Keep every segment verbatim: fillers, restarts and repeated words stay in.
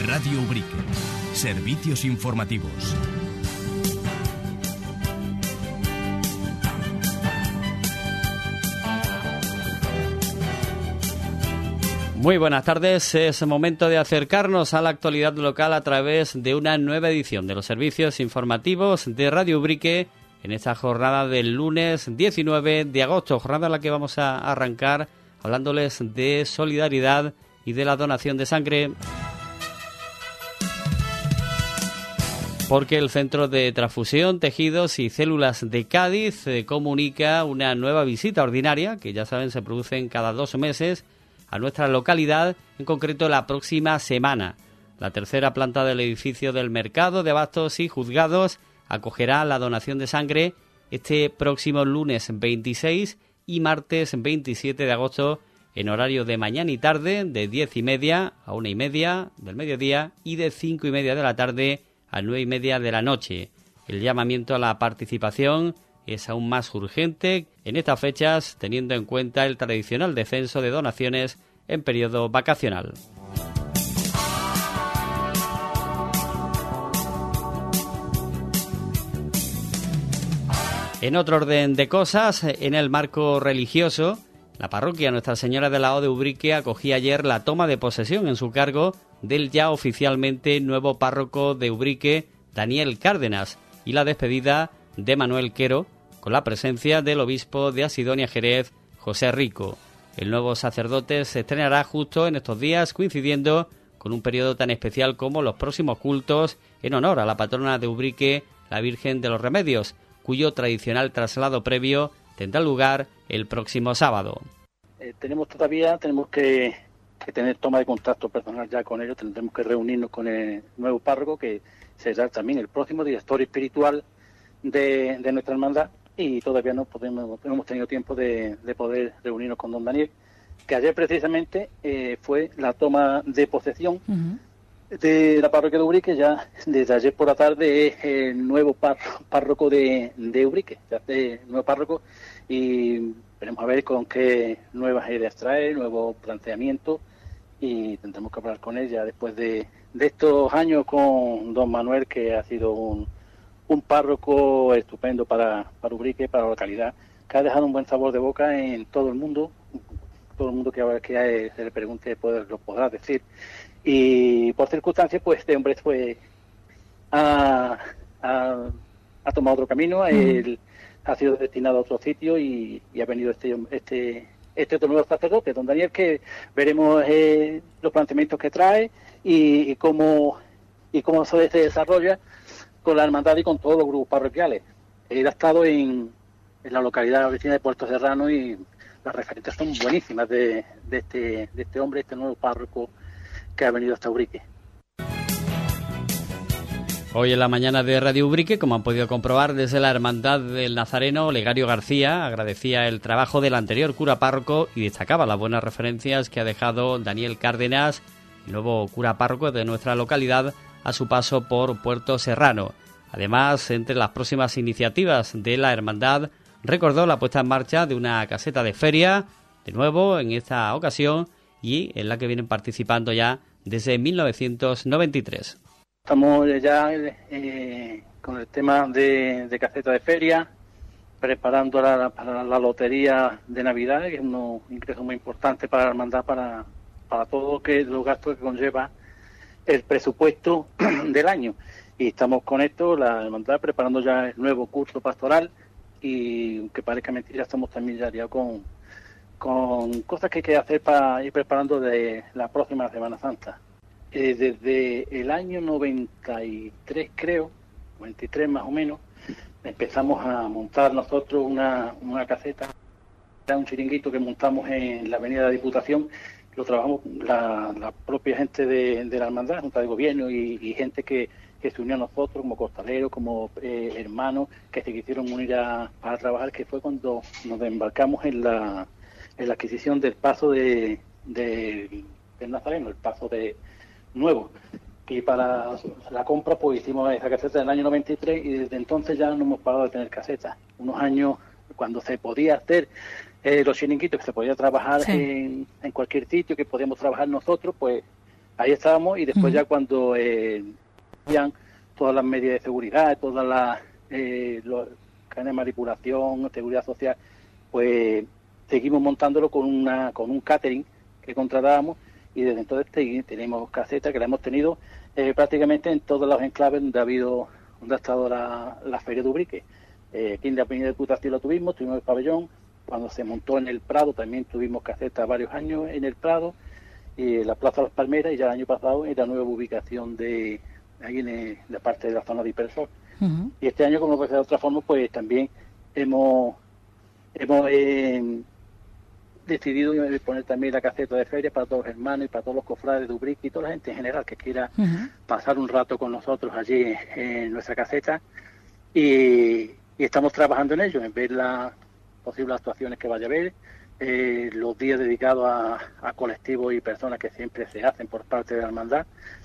Radio Ubrique. Servicios informativos. Muy buenas tardes, es momento de acercarnos a la actualidad local a través de una nueva edición de los servicios informativos de Radio Ubrique en esta jornada del lunes diecinueve de agosto, jornada en la que vamos a arrancar hablándoles de solidaridad y de la donación de sangre. Porque el Centro de Transfusión, Tejidos y Células de Cádiz eh, comunica una nueva visita ordinaria, que ya saben se producen cada dos meses, a nuestra localidad, en concreto la próxima semana. La tercera planta del edificio del Mercado de Abastos y Juzgados acogerá la donación de sangre este próximo lunes veintiséis y martes veintisiete de agosto en horario de mañana y tarde, de diez y media a una y media del mediodía y de cinco y media de la tarde a nueve y media de la noche. El llamamiento a la participación es aún más urgente en estas fechas, teniendo en cuenta el tradicional descenso de donaciones en periodo vacacional. En otro orden de cosas, en el marco religioso, la parroquia Nuestra Señora de la O de Ubrique acogía ayer la toma de posesión en su cargo del ya oficialmente nuevo párroco de Ubrique, Daniel Cárdenas, y la despedida de Manuel Quero, con la presencia del obispo de Asidonia Jerez, José Rico. El nuevo sacerdote se estrenará justo en estos días, coincidiendo con un periodo tan especial como los próximos cultos en honor a la patrona de Ubrique, la Virgen de los Remedios, cuyo tradicional traslado previo tendrá lugar el próximo sábado. Eh, tenemos todavía, tenemos que, que tener toma de contacto personal ya con ellos, tendremos que reunirnos con el nuevo párroco, que será también el próximo director espiritual de, de nuestra hermandad, y todavía no podemos, no hemos tenido tiempo de, de poder reunirnos con don Daniel, que ayer precisamente eh, fue la toma de posesión uh-huh. de la parroquia de Ubrique. Ya desde ayer por la tarde es el nuevo párroco, párroco de, de Ubrique, ya es el nuevo párroco, y veremos a ver con qué nuevas ideas trae, nuevo planteamiento, y tendremos que hablar con ella después de, de estos años con don Manuel, que ha sido un un párroco estupendo para, para Ubrique, para la localidad, que ha dejado un buen sabor de boca en todo el mundo. Todo el mundo que ahora que se le pregunte pues, lo podrá decir. Y por circunstancias, pues este hombre fue ha, ha, ha tomado otro camino, mm. él ha sido destinado a otro sitio y, y ha venido este este este otro nuevo sacerdote, don Daniel, que veremos eh, los planteamientos que trae y, y cómo y cómo se desarrolla con la hermandad y con todos los grupos parroquiales. Él ha estado en, en la localidad vecina de Puerto Serrano y las referencias son buenísimas de, de, este, de este hombre, este nuevo párroco que ha venido hasta Ubrique. Hoy en la mañana de Radio Ubrique, como han podido comprobar desde la Hermandad del Nazareno, Legario García agradecía el trabajo del anterior cura párroco y destacaba las buenas referencias que ha dejado Daniel Cárdenas, el nuevo cura párroco de nuestra localidad, a su paso por Puerto Serrano. Además, entre las próximas iniciativas de la hermandad, recordó la puesta en marcha de una caseta de feria, de nuevo en esta ocasión, y en la que vienen participando ya desde mil novecientos noventa y tres. Estamos ya eh, con el tema de, de caseta de feria, preparando la, para la lotería de Navidad, que es un ingreso muy importante para la hermandad, para, para todo lo que los gastos que conlleva el presupuesto del año. Y estamos con esto, la hermandad, preparando ya el nuevo curso pastoral, y aunque parezca mentira, estamos también ya liados con, con cosas que hay que hacer para ir preparando de la próxima Semana Santa. Eh, desde el año noventa y tres, creo, noventa y tres más o menos, empezamos a montar nosotros una, una caseta, un chiringuito que montamos en la avenida de la Diputación. Lo trabajamos la, la propia gente de, de la hermandad, Junta de Gobierno y, y gente que, que se unió a nosotros como costaleros, como eh, hermanos que se quisieron unir a, para trabajar, que fue cuando nos embarcamos en la, en la adquisición del paso de, de, del Nazareno, el paso de nuevo. Y para la compra pues hicimos esa caseta en el año noventa y tres y desde entonces ya no hemos parado de tener casetas. Unos años cuando se podía hacer eh, los chiringuitos, que se podía trabajar sí. en, en cualquier sitio, que podíamos trabajar nosotros, pues ahí estábamos, y después uh-huh. ya cuando eh, habían todas las medidas de seguridad, todas las eh, los cadenas de manipulación, seguridad social, pues seguimos montándolo con una con un catering que contratábamos, y desde entonces te, tenemos casetas que la hemos tenido eh, prácticamente en todos los enclaves donde ha habido, donde ha estado la, la Feria de Ubrique. Eh, aquí en la Avenida de Diputación lo tuvimos, tuvimos el pabellón, cuando se montó en el Prado también tuvimos casetas varios años en el Prado, y en la Plaza de las Palmeras, y ya el año pasado en la nueva ubicación de ahí en, el, la parte de la zona de Hipersol. Uh-huh. Y este año, como no puede ser de otra forma, pues también hemos hemos eh, decidido poner también la caseta de feria para todos los hermanos y para todos los cofrades de Ubrique y toda la gente en general que quiera uh-huh. pasar un rato con nosotros allí en nuestra caseta, y, y estamos trabajando en ello, en ver las posibles actuaciones que vaya a haber, eh, los días dedicados a, a colectivos y personas que siempre se hacen por parte de la hermandad,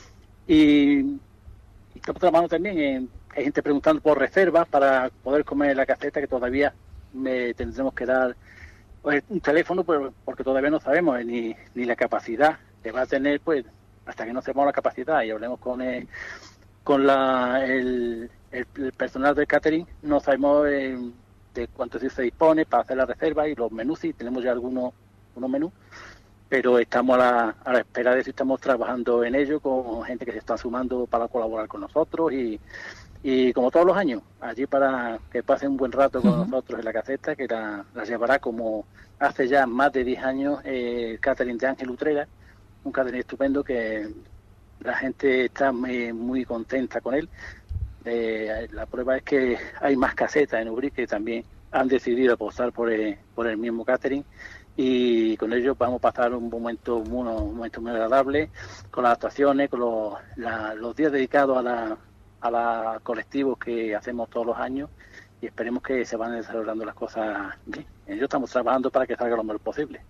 y, y estamos trabajando también en, hay gente preguntando por reservas para poder comer en la caseta, que todavía me tendremos que dar pues, un teléfono, pues, porque todavía no sabemos ni, ni la capacidad que va a tener, pues hasta que no sepamos la capacidad y hablemos con el, con la el, el, el personal del catering, no sabemos eh, de cuánto se dispone para hacer la reserva y los menús. Sí, tenemos ya algunos unos menús, pero estamos a la, a la espera de si estamos trabajando en ello con gente que se está sumando para colaborar con nosotros, y Y como todos los años, allí para que pasen un buen rato con uh-huh. nosotros en la caseta, que la, la llevará como hace ya más de diez años eh, el catering de Ángel Utrera, un catering estupendo que la gente está muy, muy contenta con él. Eh, la prueba es que hay más casetas en Ubrique que también han decidido apostar por el, por el mismo catering, y con ellos vamos a pasar un momento, un, un momento muy agradable con las actuaciones, con los, la, los días dedicados a la a los colectivos que hacemos todos los años, y esperemos que se van desarrollando las cosas bien. Ellos estamos trabajando para que salga lo mejor posible.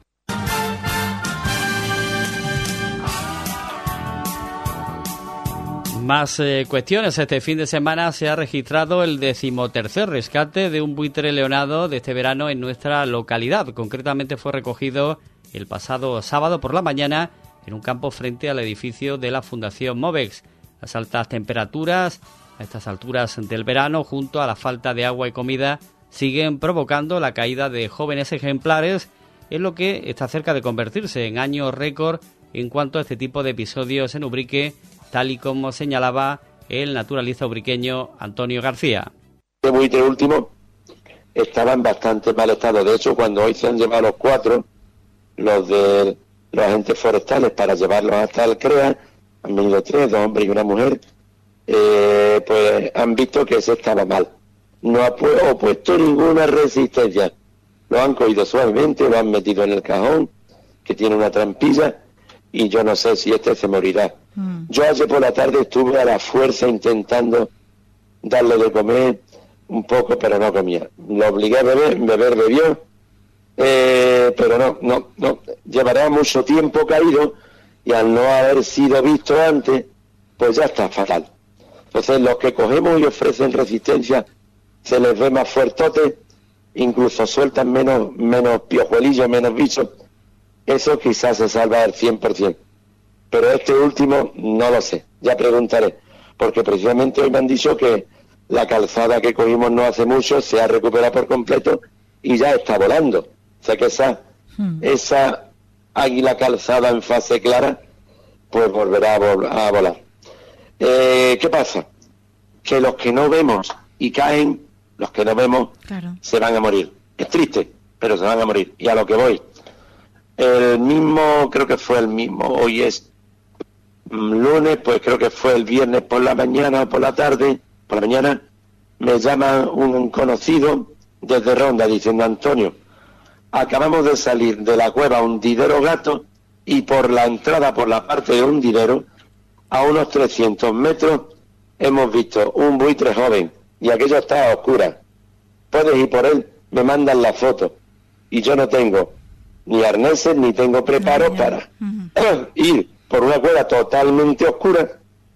Más eh, cuestiones. Este fin de semana se ha registrado el decimotercer rescate de un buitre leonado de este verano en nuestra localidad. Concretamente fue recogido el pasado sábado por la mañana en un campo frente al edificio de la Fundación Movex. Las altas temperaturas a estas alturas del verano, junto a la falta de agua y comida, siguen provocando la caída de jóvenes ejemplares, en lo que está cerca de convertirse en año récord en cuanto a este tipo de episodios en Ubrique, tal y como señalaba el naturalista ubriqueño Antonio García. El buitre último estaba en bastante mal estado. De hecho, cuando hoy se han llevado los cuatro, los de los agentes forestales, para llevarlos hasta el CREA, han venido tres, dos hombres y una mujer, eh, pues han visto que ese estaba mal. No ha pu- puesto ninguna resistencia. Lo han cogido suavemente, lo han metido en el cajón, que tiene una trampilla, y yo no sé si este se morirá. Mm. Yo ayer por la tarde estuve a la fuerza intentando darle de comer un poco, pero no comía. Lo obligué a beber, beber bebió, eh, pero no, no, no. Llevará mucho tiempo caído, y al no haber sido visto antes, pues ya está fatal. Entonces los que cogemos y ofrecen resistencia se les ve más fuertotes, incluso sueltan menos menos piojuelillos, menos bichos. Eso quizás se salva al cien por ciento. Pero este último no lo sé, ya preguntaré, porque precisamente hoy me han dicho que la calzada que cogimos no hace mucho se ha recuperado por completo y ya está volando. O sea que esa, hmm. esa águila calzada en fase clara, pues volverá a, vol- a volar. Eh, ¿Qué pasa? Que los que no vemos y caen, los que no vemos, claro, se van a morir. Es triste, pero se van a morir. Y a lo que voy, el mismo, creo que fue el mismo, hoy es lunes, pues creo que fue el viernes por la mañana o por la tarde, por la mañana, me llama un conocido desde Ronda diciendo: Antonio, acabamos de salir de la cueva Hundidero Gato, y por la entrada, por la parte de Hundidero, a unos trescientos metros, hemos visto un buitre joven, y aquello está a oscuras. Puedes ir por él, me mandan la foto, y yo no tengo ni arneses, ni tengo preparo para uh-huh. ir por una cueva totalmente oscura,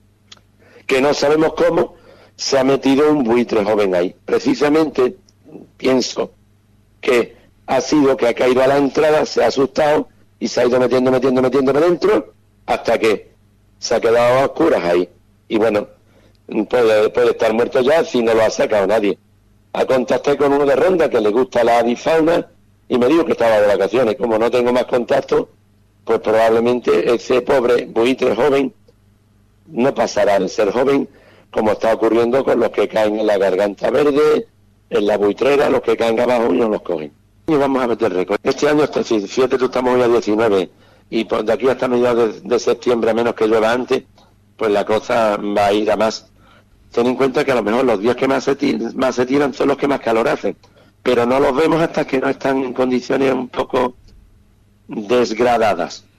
que no sabemos cómo se ha metido un buitre joven ahí. Precisamente pienso que ha sido que ha caído a la entrada, se ha asustado y se ha ido metiendo, metiendo, metiéndome dentro, hasta que se ha quedado a oscuras ahí. Y bueno, puede, puede estar muerto ya si no lo ha sacado nadie. A contacté con uno de Ronda que le gusta la avifauna y me dijo que estaba de vacaciones. Como no tengo más contacto, pues probablemente ese pobre buitre joven no pasará de ser joven, como está ocurriendo con los que caen en la garganta verde, en la buitrera, los que caen abajo y no los cogen. Y vamos a meter récord. Este año, fíjate, tú estamos hoy a diecinueve, y de aquí hasta mediados de, de septiembre, a menos que llueva antes, pues la cosa va a ir a más. Ten en cuenta que a lo mejor los días que más se, tiran, más se tiran son los que más calor hacen, pero no los vemos hasta que no están en condiciones un poco desgradadas.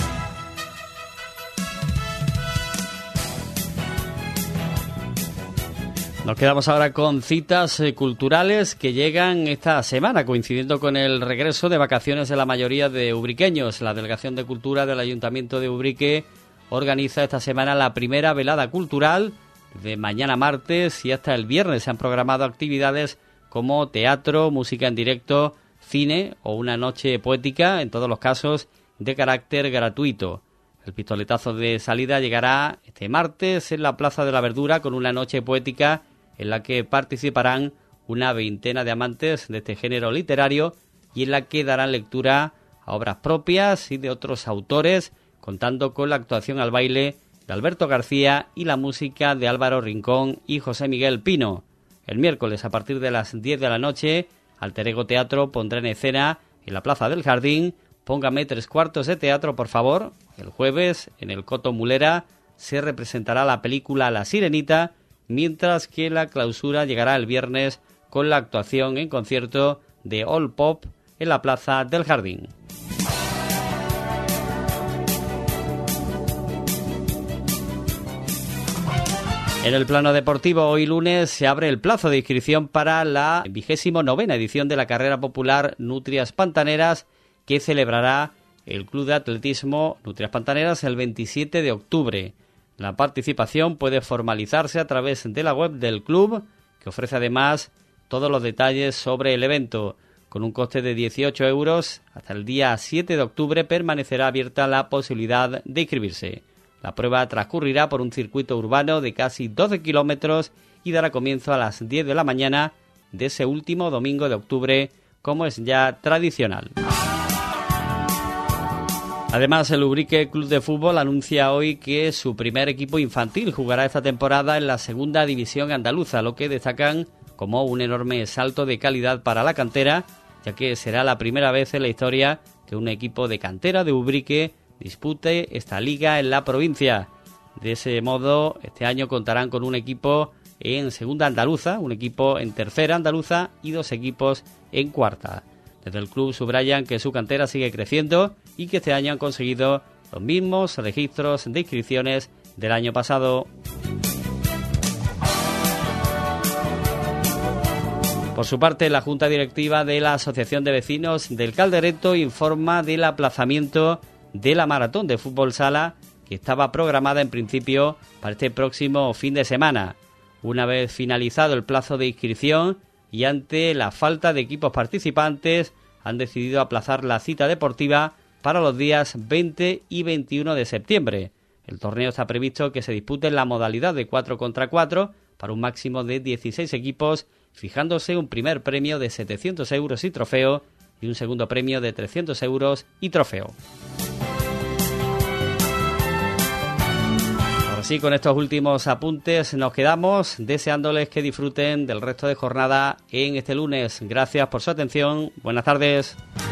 Nos quedamos ahora con citas eh, culturales que llegan esta semana, coincidiendo con el regreso de vacaciones de la mayoría de ubriqueños. La Delegación de Cultura del Ayuntamiento de Ubrique organiza esta semana la primera velada cultural. De mañana martes y hasta el viernes se han programado actividades como teatro, música en directo, cine o una noche poética, en todos los casos de carácter gratuito. El pistoletazo de salida llegará este martes en la Plaza de la Verdura con una noche poética en la que participarán una veintena de amantes de este género literario y en la que darán lectura a obras propias y de otros autores, contando con la actuación al baile de Alberto García y la música de Álvaro Rincón y José Miguel Pino. El miércoles, a partir de las diez de la noche, Alter Ego Teatro pondrá en escena en la Plaza del Jardín Póngame tres cuartos de teatro, por favor. El jueves, en el Coto Mulera, se representará la película La Sirenita, mientras que la clausura llegará el viernes con la actuación en concierto de All Pop en la Plaza del Jardín. En el plano deportivo, hoy lunes se abre el plazo de inscripción para la vigésimo novena edición de la carrera popular Nutrias Pantaneras, que celebrará el Club de Atletismo Nutrias Pantaneras el veintisiete de octubre. La participación puede formalizarse a través de la web del club, que ofrece además todos los detalles sobre el evento. Con un coste de dieciocho euros, hasta el día siete de octubre permanecerá abierta la posibilidad de inscribirse. La prueba transcurrirá por un circuito urbano de casi doce kilómetros y dará comienzo a las diez de la mañana de ese último domingo de octubre, como es ya tradicional. Además, el Ubrique Club de Fútbol anuncia hoy que su primer equipo infantil jugará esta temporada en la segunda división andaluza, lo que destacan como un enorme salto de calidad para la cantera, ya que será la primera vez en la historia que un equipo de cantera de Ubrique dispute esta liga en la provincia. De ese modo, este año contarán con un equipo en segunda andaluza, un equipo en tercera andaluza y dos equipos en cuarta. Desde el club subrayan que su cantera sigue creciendo y que este año han conseguido los mismos registros de inscripciones del año pasado. Por su parte, la Junta Directiva de la Asociación de Vecinos del Caldereto informa del aplazamiento de la maratón de fútbol sala que estaba programada en principio para este próximo fin de semana. Una vez finalizado el plazo de inscripción y ante la falta de equipos participantes, han decidido aplazar la cita deportiva para los días veinte y veintiuno de septiembre. El torneo está previsto que se dispute en la modalidad de cuatro contra cuatro para un máximo de dieciséis equipos, fijándose un primer premio de setecientos euros y trofeo y un segundo premio de trescientos euros y trofeo. Así, con estos últimos apuntes nos quedamos, deseándoles que disfruten del resto de jornada en este lunes. Gracias por su atención. Buenas tardes.